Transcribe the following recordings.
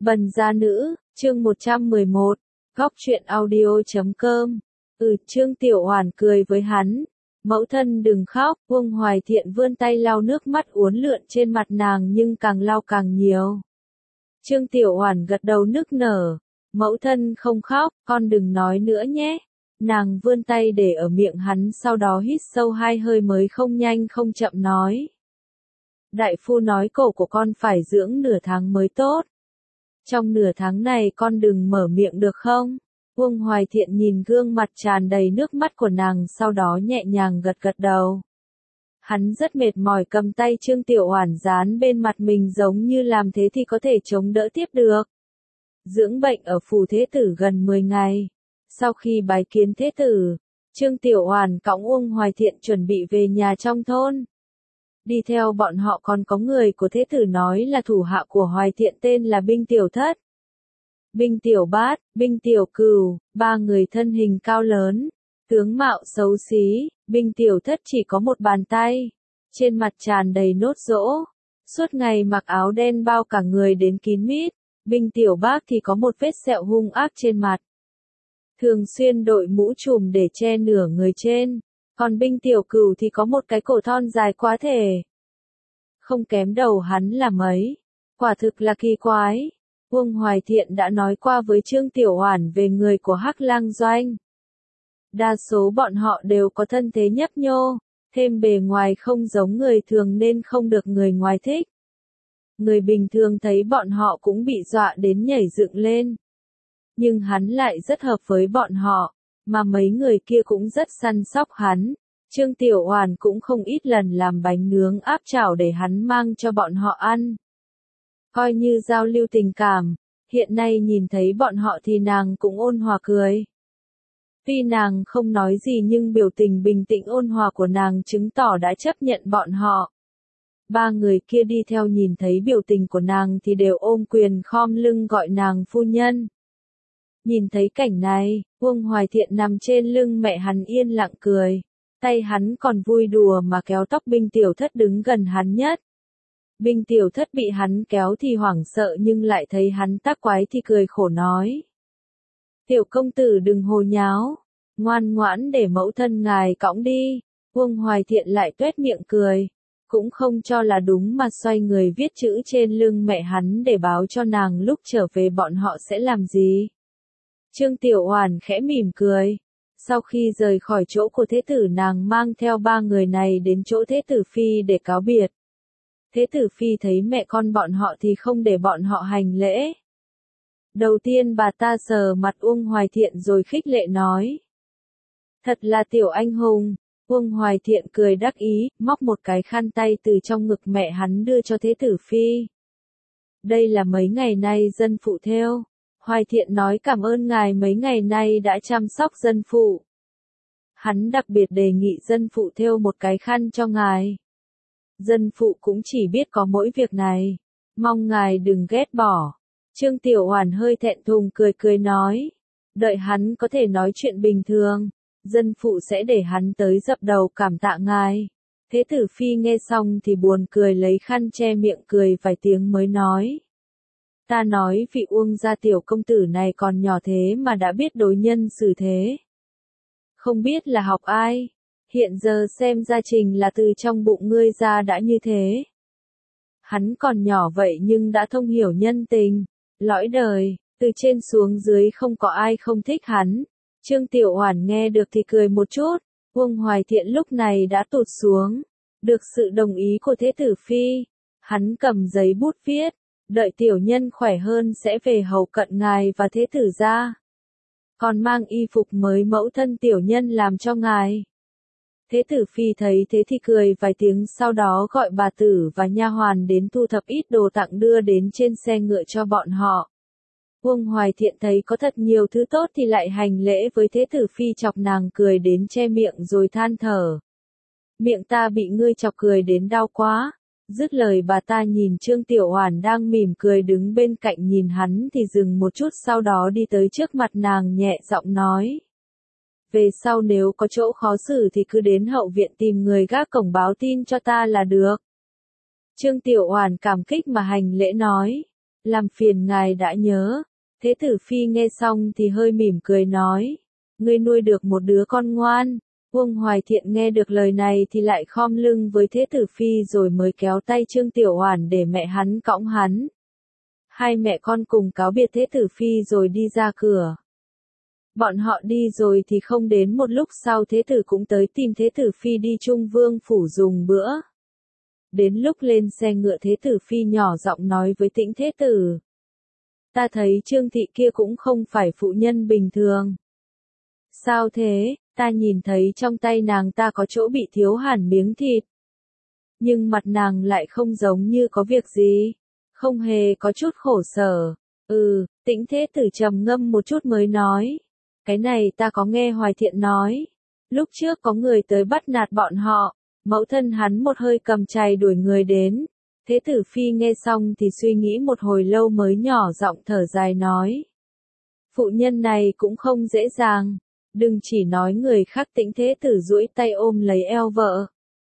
Bần gia nữ, chương 111, góc truyện audio.com. Trương Tiểu Oản cười với hắn. Mẫu thân đừng khóc, Uông Hoài Thiện vươn tay lau nước mắt uốn lượn trên mặt nàng nhưng càng lau càng nhiều. Trương Tiểu Oản gật đầu nức nở. Mẫu thân không khóc, con đừng nói nữa nhé. Nàng vươn tay để ở miệng hắn sau đó hít sâu 2 hơi mới không nhanh không chậm nói. Đại phu nói cổ của con phải dưỡng nửa tháng mới tốt. Trong nửa tháng này con đừng mở miệng được không? Uông Hoài Thiện nhìn gương mặt tràn đầy nước mắt của nàng sau đó nhẹ nhàng gật gật đầu. Hắn rất mệt mỏi cầm tay Trương Tiểu Oản dán bên mặt mình giống như làm thế thì có thể chống đỡ tiếp được. Dưỡng bệnh ở phủ thế tử gần 10 ngày. Sau khi bái kiến thế tử, Trương Tiểu Oản cõng Uông Hoài Thiện chuẩn bị về nhà trong thôn. Đi theo bọn họ còn có người của thế tử nói là thủ hạ của Hoài Thiện tên là Binh Tiểu Thất, Binh Tiểu Bát, Binh Tiểu Cửu, 3 người thân hình cao lớn, tướng mạo xấu xí. Binh Tiểu Thất chỉ có một bàn tay, trên mặt tràn đầy nốt rỗ, suốt ngày mặc áo đen bao cả người đến kín mít. Binh Tiểu Bát thì có một vết sẹo hung ác trên mặt, thường xuyên đội mũ trùm để che nửa người trên. Còn Binh Tiểu Cửu thì có một cái cổ thon dài quá thể, không kém đầu hắn là mấy. Quả thực là kỳ quái. Uông Hoài Thiện đã nói qua với Trương Tiểu Oản về người của Hắc Lang Doanh. Đa số bọn họ đều có thân thế nhấp nhô, thêm bề ngoài không giống người thường nên không được người ngoài thích. Người bình thường thấy bọn họ cũng bị dọa đến nhảy dựng lên. Nhưng hắn lại rất hợp với bọn họ, mà mấy người kia cũng rất săn sóc hắn. Trương Tiểu Oản cũng không ít lần làm bánh nướng áp chảo để hắn mang cho bọn họ ăn. Coi như giao lưu tình cảm, hiện nay nhìn thấy bọn họ thì nàng cũng ôn hòa cười. Tuy nàng không nói gì nhưng biểu tình bình tĩnh ôn hòa của nàng chứng tỏ đã chấp nhận bọn họ. 3 người kia đi theo nhìn thấy biểu tình của nàng thì đều ôm quyền khom lưng gọi nàng phu nhân. Nhìn thấy cảnh này, Uông Hoài Thiện nằm trên lưng mẹ hắn yên lặng cười. Tay hắn còn vui đùa mà kéo tóc Binh Tiểu Thất đứng gần hắn nhất. Binh Tiểu Thất bị hắn kéo thì hoảng sợ nhưng lại thấy hắn tác quái thì cười khổ nói. Tiểu công tử đừng hồ nháo, ngoan ngoãn để mẫu thân ngài cõng đi. Uông Hoài Thiện lại tuét miệng cười, cũng không cho là đúng mà xoay người viết chữ trên lưng mẹ hắn để báo cho nàng lúc trở về bọn họ sẽ làm gì. Trương Tiểu Oản khẽ mỉm cười. Sau khi rời khỏi chỗ của thế tử nàng mang theo 3 người này đến chỗ thế tử phi để cáo biệt. Thế tử phi thấy mẹ con bọn họ thì không để bọn họ hành lễ. Đầu tiên bà ta sờ mặt Uông Hoài Thiện rồi khích lệ nói. Thật là tiểu anh hùng. Uông Hoài Thiện cười đắc ý, móc một cái khăn tay từ trong ngực mẹ hắn đưa cho thế tử phi. Đây là mấy ngày nay dân phụ thêu. Hoài Thiện nói cảm ơn ngài mấy ngày nay đã chăm sóc dân phụ. Hắn đặc biệt đề nghị dân phụ thêu một cái khăn cho ngài. Dân phụ cũng chỉ biết có mỗi việc này. Mong ngài đừng ghét bỏ. Trương Tiểu Oản hơi thẹn thùng cười cười nói. Đợi hắn có thể nói chuyện bình thường, dân phụ sẽ để hắn tới dập đầu cảm tạ ngài. Thế tử phi nghe xong thì buồn cười lấy khăn che miệng cười vài tiếng mới nói. Ta nói vị Uông gia tiểu công tử này còn nhỏ thế mà đã biết đối nhân xử thế. Không biết là học ai, hiện giờ xem gia trình là từ trong bụng ngươi ra đã như thế. Hắn còn nhỏ vậy nhưng đã thông hiểu nhân tình, lõi đời, từ trên xuống dưới không có ai không thích hắn. Trương Tiểu Oản nghe được thì cười một chút, Uông Hoài Thiện lúc này đã tụt xuống. Được sự đồng ý của thế tử phi, hắn cầm giấy bút viết. Đợi tiểu nhân khỏe hơn sẽ về hầu cận ngài và thế tử gia. Còn mang y phục mới mẫu thân tiểu nhân làm cho ngài. Thế tử phi thấy thế thì cười vài tiếng sau đó gọi bà tử và nha hoàn đến thu thập ít đồ tặng đưa đến trên xe ngựa cho bọn họ. Uông Hoài Thiện thấy có thật nhiều thứ tốt thì lại hành lễ với thế tử phi chọc nàng cười đến che miệng rồi than thở. Miệng ta bị ngươi chọc cười đến đau quá. Dứt lời bà ta nhìn Trương Tiểu Oản đang mỉm cười đứng bên cạnh nhìn hắn thì dừng một chút sau đó đi tới trước mặt nàng nhẹ giọng nói. Về sau nếu có chỗ khó xử thì cứ đến hậu viện tìm người gác cổng báo tin cho ta là được. Trương Tiểu Oản cảm kích mà hành lễ nói. Làm phiền ngài đã nhớ. Thế tử phi nghe xong thì hơi mỉm cười nói. Ngươi nuôi được một đứa con ngoan. Uông Hoài Thiện nghe được lời này thì lại khom lưng với Thế tử phi rồi mới kéo tay Trương Tiểu Oản để mẹ hắn cõng hắn. Hai mẹ con cùng cáo biệt Thế tử phi rồi đi ra cửa. Bọn họ đi rồi thì không đến một lúc sau Thế tử cũng tới tìm Thế tử phi đi Trung Vương phủ dùng bữa. Đến lúc lên xe ngựa Thế tử phi nhỏ giọng nói với Tĩnh Thế tử. Ta thấy Trương thị kia cũng không phải phụ nhân bình thường. Sao thế, ta nhìn thấy trong tay nàng ta có chỗ bị thiếu hẳn miếng thịt. Nhưng mặt nàng lại không giống như có việc gì. Không hề có chút khổ sở. Tĩnh Thế tử trầm ngâm một chút mới nói. Cái này ta có nghe Hoài Thiện nói. Lúc trước có người tới bắt nạt bọn họ. Mẫu thân hắn một hơi cầm chày đuổi người đến. Thế tử phi nghe xong thì suy nghĩ một hồi lâu mới nhỏ giọng thở dài nói. Phụ nhân này cũng không dễ dàng. Đừng chỉ nói người khác. Tĩnh Thế tử duỗi tay ôm lấy eo vợ.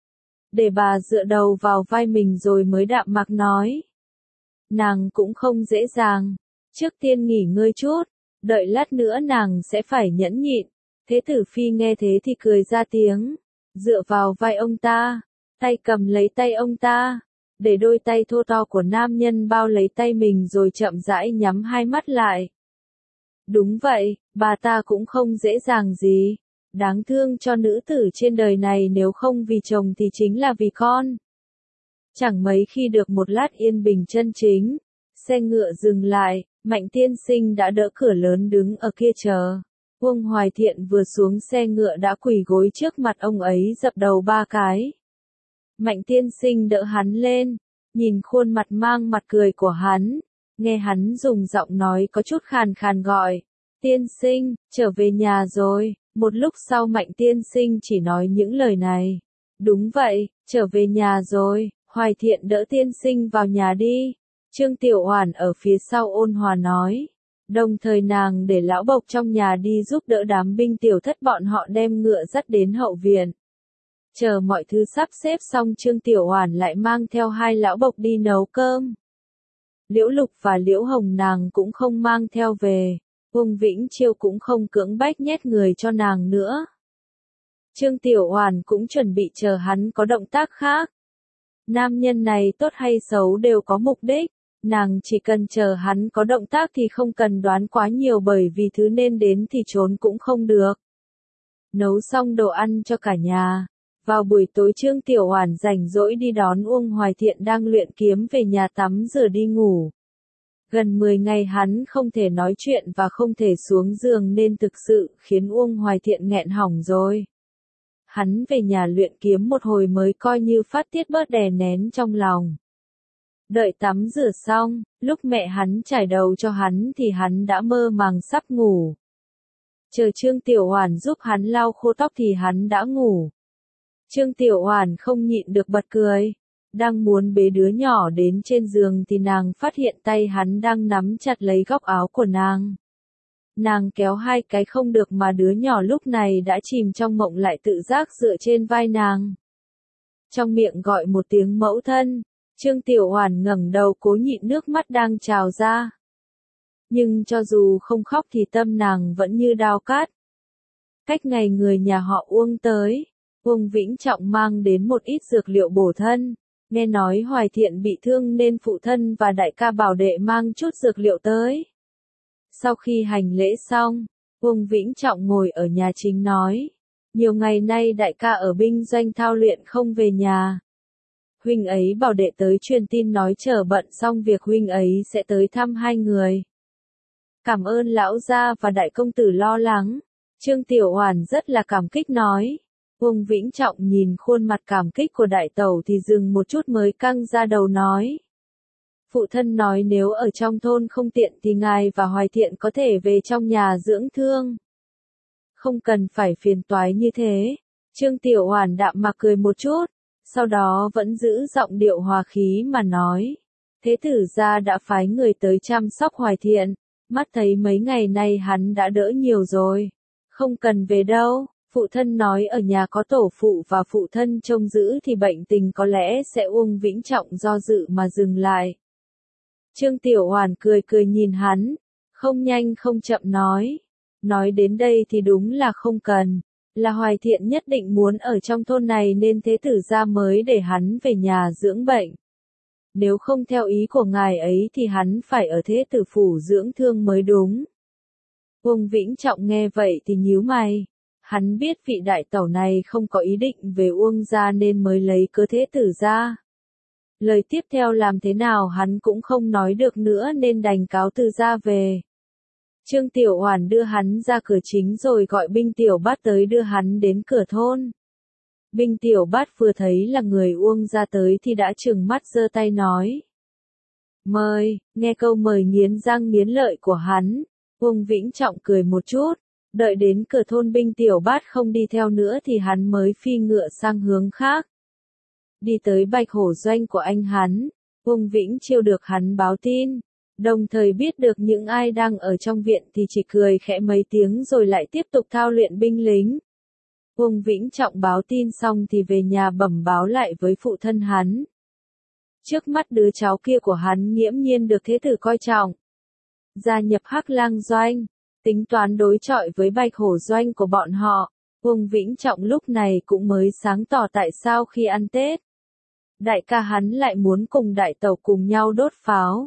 Để bà dựa đầu vào vai mình rồi mới đạm mạc nói. Nàng cũng không dễ dàng. Trước tiên nghỉ ngơi chút. Đợi lát nữa nàng sẽ phải nhẫn nhịn. Thế tử phi nghe thế thì cười ra tiếng. Dựa vào vai ông ta. Tay cầm lấy tay ông ta. Để đôi tay thô to của nam nhân bao lấy tay mình rồi chậm rãi nhắm hai mắt lại. Đúng vậy, bà ta cũng không dễ dàng gì. Đáng thương cho nữ tử trên đời này nếu không vì chồng thì chính là vì con. Chẳng mấy khi được một lát yên bình chân chính. Xe ngựa dừng lại, Mạnh tiên sinh đã đỡ cửa lớn đứng ở kia chờ. Uông Hoài Thiện vừa xuống xe ngựa đã quỳ gối trước mặt ông ấy dập đầu 3 cái. Mạnh tiên sinh đỡ hắn lên, nhìn khuôn mặt mang mặt cười của hắn, nghe hắn dùng giọng nói có chút khàn khàn gọi. Tiên sinh, trở về nhà rồi. Một lúc sau Mạnh tiên sinh chỉ nói những lời này. Đúng vậy, trở về nhà rồi. Hoài Thiện đỡ tiên sinh vào nhà đi. Trương Tiểu Oản ở phía sau ôn hòa nói. Đồng thời nàng để lão bộc trong nhà đi giúp đỡ đám binh tiểu thất bọn họ đem ngựa dắt đến hậu viện. Chờ mọi thứ sắp xếp xong Trương Tiểu Oản lại mang theo hai lão bộc đi nấu cơm. Liễu Lục và Liễu Hồng nàng cũng không mang theo về. Uông Vĩnh Chiêu cũng không cưỡng bách nhét người cho nàng nữa. Trương Tiểu Oản cũng chuẩn bị chờ hắn có động tác khác. Nam nhân này tốt hay xấu đều có mục đích. Nàng chỉ cần chờ hắn có động tác thì không cần đoán quá nhiều bởi vì thứ nên đến thì trốn cũng không được. Nấu xong đồ ăn cho cả nhà. Vào buổi tối Trương Tiểu Oản rảnh rỗi đi đón Uông Hoài Thiện đang luyện kiếm về nhà tắm rửa đi ngủ. Gần 10 ngày hắn không thể nói chuyện và không thể xuống giường nên thực sự khiến Uông Hoài Thiện nghẹn họng rồi. Hắn về nhà luyện kiếm một hồi mới coi như phát tiết bớt đè nén trong lòng. Đợi tắm rửa xong, lúc mẹ hắn chải đầu cho hắn thì hắn đã mơ màng sắp ngủ. Chờ Trương Tiểu Oản giúp hắn lau khô tóc thì hắn đã ngủ. Trương Tiểu Oản không nhịn được bật cười. Đang muốn bế đứa nhỏ đến trên giường thì nàng phát hiện tay hắn đang nắm chặt lấy góc áo của nàng. Nàng kéo hai cái không được mà đứa nhỏ lúc này đã chìm trong mộng lại tự giác dựa trên vai nàng. Trong miệng gọi một tiếng mẫu thân, Trương Tiểu Oản ngẩng đầu cố nhịn nước mắt đang trào ra. Nhưng cho dù không khóc thì tâm nàng vẫn như đao cát. Cách ngày người nhà họ Uông tới, Uông Vĩnh Trọng mang đến một ít dược liệu bổ thân. Nghe nói Hoài Thiện bị thương nên phụ thân và đại ca bảo đệ mang chút dược liệu tới. Sau khi hành lễ xong, Uông Vĩnh Trọng ngồi ở nhà chính nói. Nhiều ngày nay đại ca ở binh doanh thao luyện không về nhà. Huynh ấy bảo đệ tới truyền tin nói chờ bận xong việc huynh ấy sẽ tới thăm hai người. Cảm ơn lão gia và đại công tử lo lắng. Trương Tiểu Oản rất là cảm kích nói. Uông Vĩnh Trọng nhìn khuôn mặt cảm kích của đại tẩu thì dừng một chút mới căng ra đầu nói. Phụ thân nói nếu ở trong thôn không tiện thì ngài và Hoài Thiện có thể về trong nhà dưỡng thương. Không cần phải phiền toái như thế. Trương Tiểu Oản đạm mạc cười một chút, sau đó vẫn giữ giọng điệu hòa khí mà nói. Thế tử gia đã phái người tới chăm sóc Hoài Thiện, mắt thấy mấy ngày nay hắn đã đỡ nhiều rồi. Không cần về đâu. Phụ thân nói ở nhà có tổ phụ và phụ thân trông giữ thì bệnh tình có lẽ sẽ. Uông Vĩnh Trọng do dự mà dừng lại. Trương Tiểu Hoàn cười cười nhìn hắn, không nhanh không chậm nói. Nói đến đây thì đúng là không cần, là Hoài Thiện nhất định muốn ở trong thôn này nên thế tử gia mới để hắn về nhà dưỡng bệnh. Nếu không theo ý của ngài ấy thì hắn phải ở thế tử phủ dưỡng thương mới đúng. Uông Vĩnh Trọng nghe vậy thì nhíu mày. Hắn biết vị đại tẩu này không có ý định về Uông gia nên mới lấy cớ thế tử gia. Lời tiếp theo làm thế nào hắn cũng không nói được nữa nên đành cáo từ ra về. Trương Tiểu Hoàn đưa hắn ra cửa chính rồi gọi binh tiểu bát tới đưa hắn đến cửa thôn. Binh tiểu bát vừa thấy là người Uông gia tới thì đã trừng mắt giơ tay nói. Mời, nghe câu mời nghiến răng nghiến lợi của hắn. Uông Vĩnh Trọng cười một chút, đợi đến cửa thôn binh tiểu bát không đi theo nữa thì hắn mới phi ngựa sang hướng khác. Đi tới Bạch Hổ doanh của anh hắn, Uông Vĩnh Chiêu được hắn báo tin, đồng thời biết được những ai đang ở trong viện thì chỉ cười khẽ mấy tiếng rồi lại tiếp tục thao luyện binh lính. Uông Vĩnh Trọng báo tin xong thì về nhà bẩm báo lại với phụ thân hắn. Trước mắt đứa cháu kia của hắn nghiễm nhiên được thế tử coi trọng. Gia nhập Hắc Lang doanh, tính toán đối chọi với Bạch Hổ doanh của bọn họ. Uông Vĩnh Trọng lúc này cũng mới sáng tỏ tại sao khi ăn Tết, đại ca hắn lại muốn cùng đại tẩu cùng nhau đốt pháo.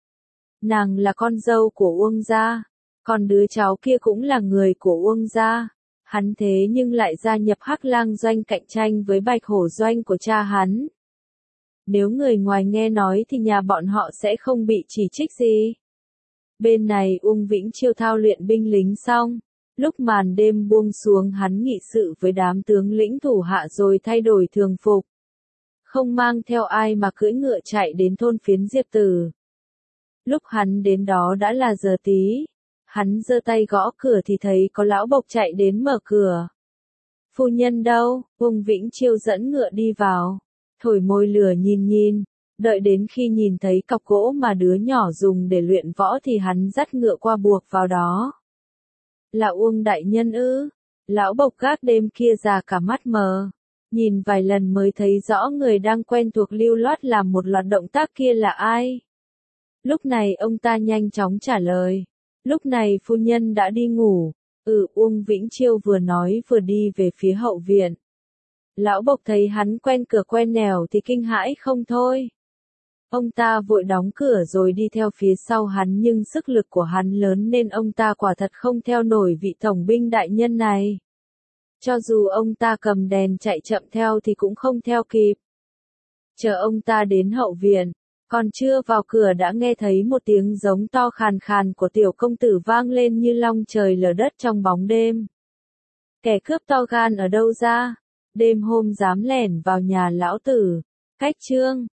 Nàng là con dâu của Uông gia, còn đứa cháu kia cũng là người của Uông gia. Hắn thế nhưng lại gia nhập Hắc Lang doanh cạnh tranh với Bạch Hổ doanh của cha hắn. Nếu người ngoài nghe nói thì nhà bọn họ sẽ không bị chỉ trích gì. Bên này Uông Vĩnh Chiêu thao luyện binh lính xong, lúc màn đêm buông xuống hắn nghị sự với đám tướng lĩnh thủ hạ rồi thay đổi thường phục. Không mang theo ai mà cưỡi ngựa chạy đến thôn phiến Diệp Tử. Lúc hắn đến đó đã là giờ tí. Hắn giơ tay gõ cửa thì thấy có lão bộc chạy đến mở cửa. Phu nhân đâu? Uông Vĩnh Chiêu dẫn ngựa đi vào. Thổi môi lửa nhìn nhìn. Đợi đến khi nhìn thấy cọc gỗ mà đứa nhỏ dùng để luyện võ thì hắn dắt ngựa qua buộc vào đó. Là Uông đại nhân ư? Lão bộc gác đêm kia già cả mắt mờ. Nhìn vài lần mới thấy rõ người đang quen thuộc lưu loát làm một loạt động tác kia là ai. Lúc này ông ta nhanh chóng trả lời. Lúc này phu nhân đã đi ngủ. Uông Vĩnh Chiêu vừa nói vừa đi về phía hậu viện. Lão bộc thấy hắn quen cửa quen nẻo thì kinh hãi không thôi. Ông ta vội đóng cửa rồi đi theo phía sau hắn nhưng sức lực của hắn lớn nên ông ta quả thật không theo nổi vị tổng binh đại nhân này. Cho dù ông ta cầm đèn chạy chậm theo thì cũng không theo kịp. Chờ ông ta đến hậu viện, còn chưa vào cửa đã nghe thấy một tiếng giống to khàn khàn của tiểu công tử vang lên như long trời lở đất trong bóng đêm. Kẻ cướp to gan ở đâu ra? Đêm hôm dám lẻn vào nhà lão tử. Cách chương